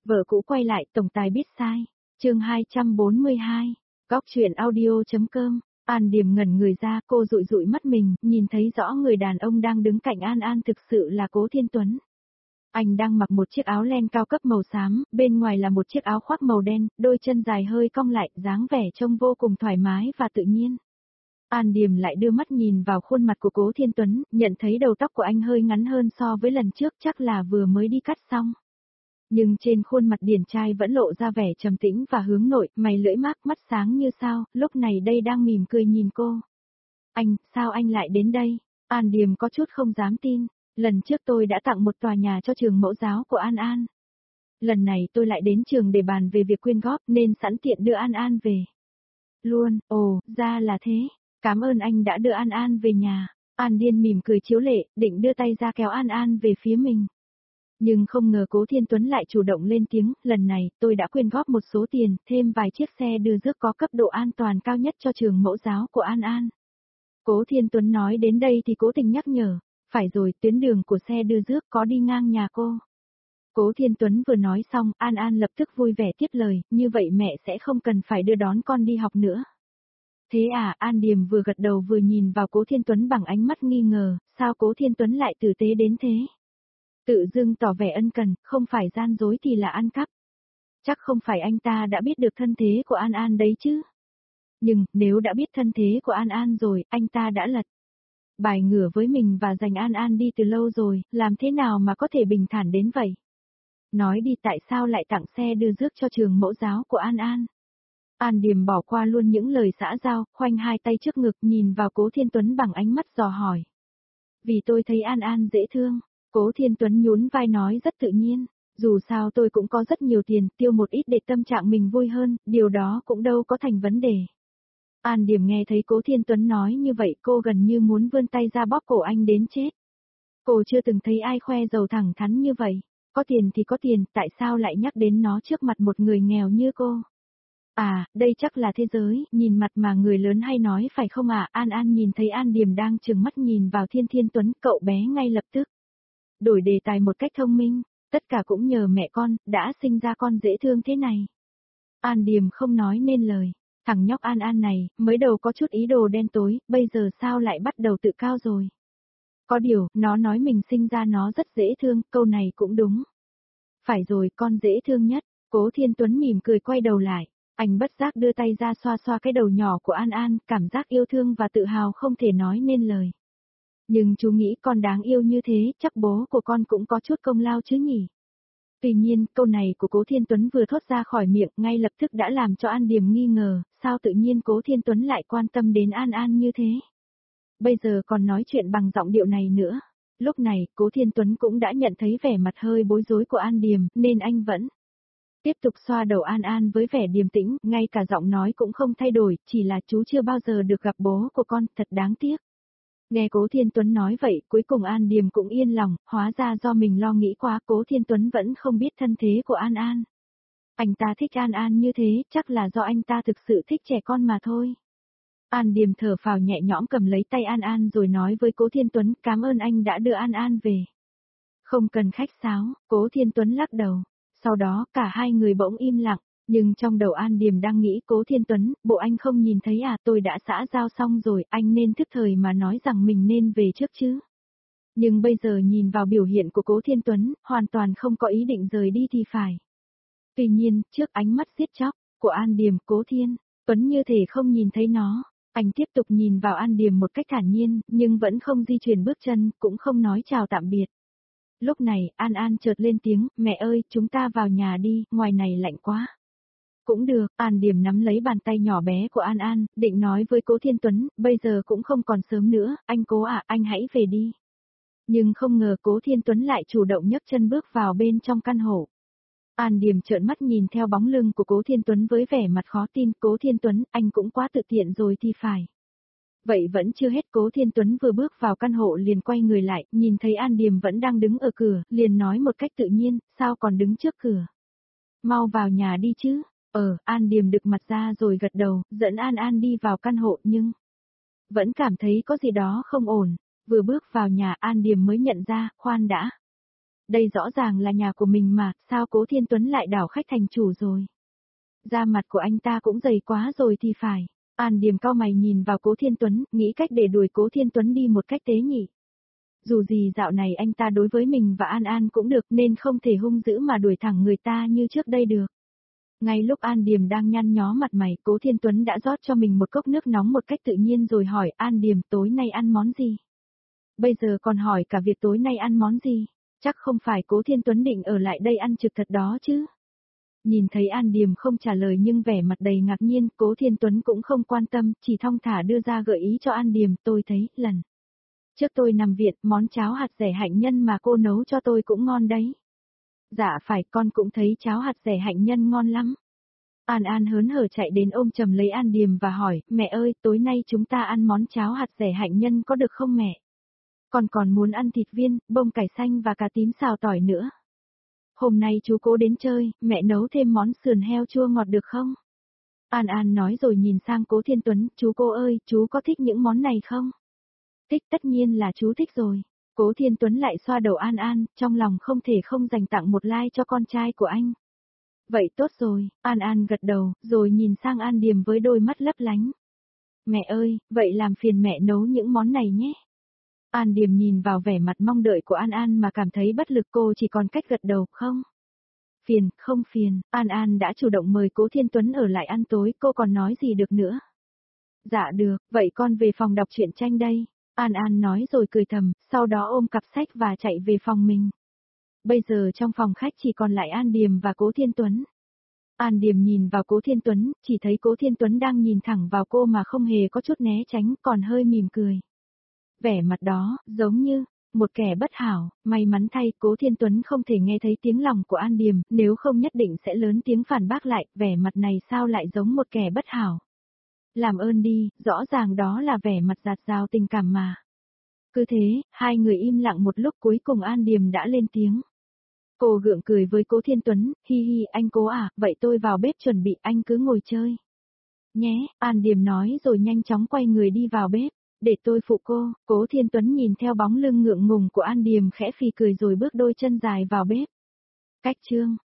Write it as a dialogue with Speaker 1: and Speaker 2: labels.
Speaker 1: Vợ cũ quay lại, tổng tài biết sai. Chương 242. Góc truyện audio.com. An Điềm ngẩn người ra, cô dụi dụi mắt mình, nhìn thấy rõ người đàn ông đang đứng cạnh An An thực sự là Cố Thiên Tuấn. Anh đang mặc một chiếc áo len cao cấp màu xám, bên ngoài là một chiếc áo khoác màu đen, đôi chân dài hơi cong lại, dáng vẻ trông vô cùng thoải mái và tự nhiên. An Điềm lại đưa mắt nhìn vào khuôn mặt của Cố Thiên Tuấn, nhận thấy đầu tóc của anh hơi ngắn hơn so với lần trước, chắc là vừa mới đi cắt xong. Nhưng trên khuôn mặt điển trai vẫn lộ ra vẻ trầm tĩnh và hướng nội, mày lưỡi mác, mắt sáng như sao, lúc này đây đang mỉm cười nhìn cô. Anh, sao anh lại đến đây? An Điềm có chút không dám tin, lần trước tôi đã tặng một tòa nhà cho trường mẫu giáo của An An. Lần này tôi lại đến trường để bàn về việc quyên góp nên sẵn tiện đưa An An về. Luôn, ồ, ra là thế, cảm ơn anh đã đưa An An về nhà. An Điên mỉm cười chiếu lệ, định đưa tay ra kéo An An về phía mình. Nhưng không ngờ Cố Thiên Tuấn lại chủ động lên tiếng, lần này tôi đã quyên góp một số tiền, thêm vài chiếc xe đưa rước có cấp độ an toàn cao nhất cho trường mẫu giáo của An An. Cố Thiên Tuấn nói đến đây thì cố tình nhắc nhở, phải rồi, tuyến đường của xe đưa rước có đi ngang nhà cô. Cố Thiên Tuấn vừa nói xong, An An lập tức vui vẻ tiếp lời, như vậy mẹ sẽ không cần phải đưa đón con đi học nữa. Thế à, An Điềm vừa gật đầu vừa nhìn vào Cố Thiên Tuấn bằng ánh mắt nghi ngờ, sao Cố Thiên Tuấn lại tử tế đến thế? Tự dưng tỏ vẻ ân cần, không phải gian dối thì là ăn cắp. Chắc không phải anh ta đã biết được thân thế của An An đấy chứ. Nhưng, nếu đã biết thân thế của An An rồi, anh ta đã lật bài ngửa với mình và giành An An đi từ lâu rồi, làm thế nào mà có thể bình thản đến vậy? Nói đi tại sao lại tặng xe đưa rước cho trường mẫu giáo của An An? An Điềm bỏ qua luôn những lời xã giao, khoanh hai tay trước ngực nhìn vào Cố Thiên Tuấn bằng ánh mắt dò hỏi. Vì tôi thấy An An dễ thương. Cố Thiên Tuấn nhún vai nói rất tự nhiên, dù sao tôi cũng có rất nhiều tiền, tiêu một ít để tâm trạng mình vui hơn, điều đó cũng đâu có thành vấn đề. An Điềm nghe thấy Cố Thiên Tuấn nói như vậy cô gần như muốn vươn tay ra bóp cổ anh đến chết. Cô chưa từng thấy ai khoe giàu thẳng thắn như vậy, có tiền thì có tiền, tại sao lại nhắc đến nó trước mặt một người nghèo như cô? À, đây chắc là thế giới, nhìn mặt mà người lớn hay nói phải không à? An An nhìn thấy An Điềm đang trừng mắt nhìn vào Thiên Tuấn, cậu bé ngay lập tức đổi đề tài một cách thông minh, tất cả cũng nhờ mẹ con, đã sinh ra con dễ thương thế này. An Điềm không nói nên lời, thằng nhóc An An này, mới đầu có chút ý đồ đen tối, bây giờ sao lại bắt đầu tự cao rồi. Có điều, nó nói mình sinh ra nó rất dễ thương, câu này cũng đúng. Phải rồi, con dễ thương nhất, Cố Thiên Tuấn mỉm cười quay đầu lại, anh bất giác đưa tay ra xoa xoa cái đầu nhỏ của An An, cảm giác yêu thương và tự hào không thể nói nên lời. Nhưng chú nghĩ con đáng yêu như thế, chắc bố của con cũng có chút công lao chứ nhỉ? Tuy nhiên, câu này của Cố Thiên Tuấn vừa thốt ra khỏi miệng, ngay lập tức đã làm cho An Điềm nghi ngờ, sao tự nhiên Cố Thiên Tuấn lại quan tâm đến An An như thế? Bây giờ còn nói chuyện bằng giọng điệu này nữa. Lúc này, Cố Thiên Tuấn cũng đã nhận thấy vẻ mặt hơi bối rối của An Điềm, nên anh vẫn tiếp tục xoa đầu An An với vẻ điềm tĩnh, ngay cả giọng nói cũng không thay đổi, chỉ là chú chưa bao giờ được gặp bố của con, thật đáng tiếc. Nghe Cố Thiên Tuấn nói vậy, cuối cùng An Điềm cũng yên lòng, hóa ra do mình lo nghĩ quá, Cố Thiên Tuấn vẫn không biết thân thế của An An. Anh ta thích An An như thế, chắc là do anh ta thực sự thích trẻ con mà thôi. An Điềm thở phào nhẹ nhõm cầm lấy tay An An rồi nói với Cố Thiên Tuấn, cảm ơn anh đã đưa An An về. Không cần khách sáo, Cố Thiên Tuấn lắc đầu. Sau đó, cả hai người bỗng im lặng. Nhưng trong đầu An Điềm đang nghĩ Cố Thiên Tuấn, bộ anh không nhìn thấy à, tôi đã xã giao xong rồi, anh nên thức thời mà nói rằng mình nên về trước chứ. Nhưng bây giờ nhìn vào biểu hiện của Cố Thiên Tuấn, hoàn toàn không có ý định rời đi thì phải. Tuy nhiên, trước ánh mắt giết chóc của An Điềm, Cố Thiên Tuấn như thể không nhìn thấy nó. Anh tiếp tục nhìn vào An Điềm một cách thản nhiên, nhưng vẫn không di chuyển bước chân, cũng không nói chào tạm biệt. Lúc này, An An chợt lên tiếng, mẹ ơi, chúng ta vào nhà đi, ngoài này lạnh quá. Cũng được, An Điềm nắm lấy bàn tay nhỏ bé của An An, định nói với Cố Thiên Tuấn, bây giờ cũng không còn sớm nữa, anh Cố à, anh hãy về đi. Nhưng không ngờ Cố Thiên Tuấn lại chủ động nhấc chân bước vào bên trong căn hộ. An Điềm trợn mắt nhìn theo bóng lưng của Cố Thiên Tuấn với vẻ mặt khó tin, Cố Thiên Tuấn, anh cũng quá tự tiện rồi thì phải. Vậy vẫn chưa hết, Cố Thiên Tuấn vừa bước vào căn hộ liền quay người lại, nhìn thấy An Điềm vẫn đang đứng ở cửa, liền nói một cách tự nhiên, sao còn đứng trước cửa? Mau vào nhà đi chứ. An Điềm đực mặt ra rồi gật đầu, dẫn An An đi vào căn hộ nhưng vẫn cảm thấy có gì đó không ổn. Vừa bước vào nhà An Điềm mới nhận ra, khoan đã. Đây rõ ràng là nhà của mình mà, sao Cố Thiên Tuấn lại đảo khách thành chủ rồi? Da mặt của anh ta cũng dày quá rồi thì phải. An Điềm cau mày nhìn vào Cố Thiên Tuấn, nghĩ cách để đuổi Cố Thiên Tuấn đi một cách tế nhị. Dù gì dạo này anh ta đối với mình và An An cũng được nên không thể hung dữ mà đuổi thẳng người ta như trước đây được. Ngay lúc An Điềm đang nhăn nhó mặt mày, Cố Thiên Tuấn đã rót cho mình một cốc nước nóng một cách tự nhiên rồi hỏi An Điềm tối nay ăn món gì? Bây giờ còn hỏi cả việc tối nay ăn món gì? Chắc không phải Cố Thiên Tuấn định ở lại đây ăn trực thật đó chứ? Nhìn thấy An Điềm không trả lời nhưng vẻ mặt đầy ngạc nhiên, Cố Thiên Tuấn cũng không quan tâm, chỉ thong thả đưa ra gợi ý cho An Điềm, tôi thấy, lần trước tôi nằm viện, món cháo hạt dẻ hạnh nhân mà cô nấu cho tôi cũng ngon đấy. Dạ phải, con cũng thấy cháo hạt dẻ hạnh nhân ngon lắm. An An hớn hở chạy đến ôm chầm lấy An Điềm và hỏi, mẹ ơi, tối nay chúng ta ăn món cháo hạt dẻ hạnh nhân có được không mẹ? Con còn muốn ăn thịt viên, bông cải xanh và cà tím xào tỏi nữa. Hôm nay chú Cố đến chơi, mẹ nấu thêm món sườn heo chua ngọt được không? An An nói rồi nhìn sang Cố Thiên Tuấn, chú Cố ơi, chú có thích những món này không? Thích, tất nhiên là chú thích rồi. Cố Thiên Tuấn lại xoa đầu An An, trong lòng không thể không dành tặng một like cho con trai của anh. Vậy tốt rồi, An An gật đầu, rồi nhìn sang An Điềm với đôi mắt lấp lánh. Mẹ ơi, vậy làm phiền mẹ nấu những món này nhé. An Điềm nhìn vào vẻ mặt mong đợi của An An mà cảm thấy bất lực, cô chỉ còn cách gật đầu, không. Phiền, không phiền, An An đã chủ động mời Cố Thiên Tuấn ở lại ăn tối, cô còn nói gì được nữa. Dạ được, vậy con về phòng đọc truyện tranh đây. An An nói rồi cười thầm, sau đó ôm cặp sách và chạy về phòng mình. Bây giờ trong phòng khách chỉ còn lại An Điềm và Cố Thiên Tuấn. An Điềm nhìn vào Cố Thiên Tuấn, chỉ thấy Cố Thiên Tuấn đang nhìn thẳng vào cô mà không hề có chút né tránh, còn hơi mỉm cười. Vẻ mặt đó, giống như một kẻ bất hảo, may mắn thay Cố Thiên Tuấn không thể nghe thấy tiếng lòng của An Điềm, nếu không nhất định sẽ lớn tiếng phản bác lại, vẻ mặt này sao lại giống một kẻ bất hảo. Làm ơn đi, rõ ràng đó là vẻ mặt dạt dào tình cảm mà. Cứ thế, hai người im lặng một lúc, cuối cùng An Điềm đã lên tiếng. Cô gượng cười với Cố Thiên Tuấn, hi hi, anh Cố à, vậy tôi vào bếp chuẩn bị, anh cứ ngồi chơi. Nhé, An Điềm nói rồi nhanh chóng quay người đi vào bếp. Để tôi phụ cô. Cố Thiên Tuấn nhìn theo bóng lưng ngượng ngùng của An Điềm khẽ phì cười rồi bước đôi chân dài vào bếp. Cách chương